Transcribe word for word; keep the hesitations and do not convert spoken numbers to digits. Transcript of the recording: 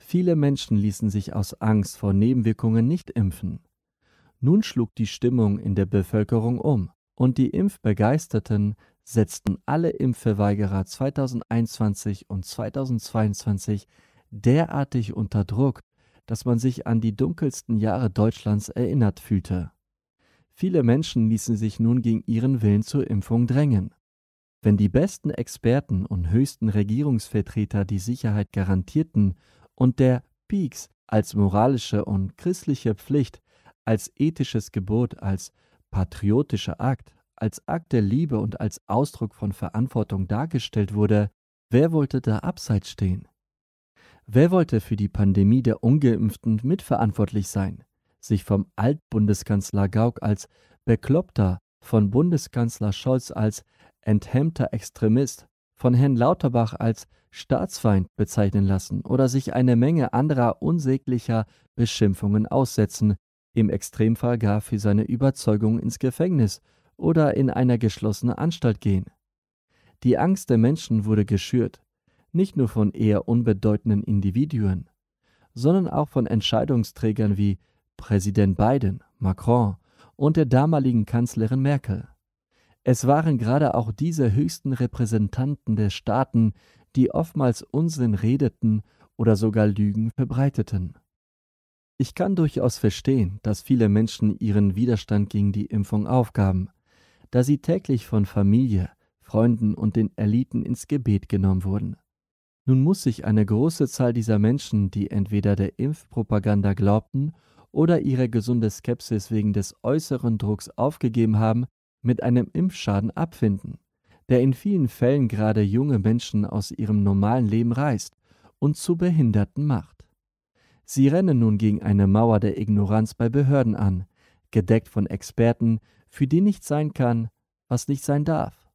Viele Menschen ließen sich aus Angst vor Nebenwirkungen nicht impfen. Nun schlug die Stimmung in der Bevölkerung um und die Impfbegeisterten setzten alle Impfverweigerer zweitausendeinundzwanzig und zweitausendzweiundzwanzig derartig unter Druck, dass man sich an die dunkelsten Jahre Deutschlands erinnert fühlte. Viele Menschen ließen sich nun gegen ihren Willen zur Impfung drängen. Wenn die besten Experten und höchsten Regierungsvertreter die Sicherheit garantierten und der Peaks als moralische und christliche Pflicht, als ethisches Gebot, als patriotischer Akt, als Akt der Liebe und als Ausdruck von Verantwortung dargestellt wurde, wer wollte da abseits stehen? Wer wollte für die Pandemie der Ungeimpften mitverantwortlich sein, sich vom Altbundeskanzler Gauck als Bekloppter, von Bundeskanzler Scholz als enthemmter Extremist, von Herrn Lauterbach als Staatsfeind bezeichnen lassen oder sich eine Menge anderer unsäglicher Beschimpfungen aussetzen, im Extremfall gar für seine Überzeugung ins Gefängnis oder in eine geschlossene Anstalt gehen? Die Angst der Menschen wurde geschürt, nicht nur von eher unbedeutenden Individuen, sondern auch von Entscheidungsträgern wie Präsident Biden, Macron und der damaligen Kanzlerin Merkel. Es waren gerade auch diese höchsten Repräsentanten der Staaten, die oftmals Unsinn redeten oder sogar Lügen verbreiteten. Ich kann durchaus verstehen, dass viele Menschen ihren Widerstand gegen die Impfung aufgaben, da sie täglich von Familie, Freunden und den Eliten ins Gebet genommen wurden. Nun muss sich eine große Zahl dieser Menschen, die entweder der Impfpropaganda glaubten oder ihre gesunde Skepsis wegen des äußeren Drucks aufgegeben haben, mit einem Impfschaden abfinden, der in vielen Fällen gerade junge Menschen aus ihrem normalen Leben reißt und zu Behinderten macht. Sie rennen nun gegen eine Mauer der Ignoranz bei Behörden an, gedeckt von Experten, für die nicht sein kann, was nicht sein darf.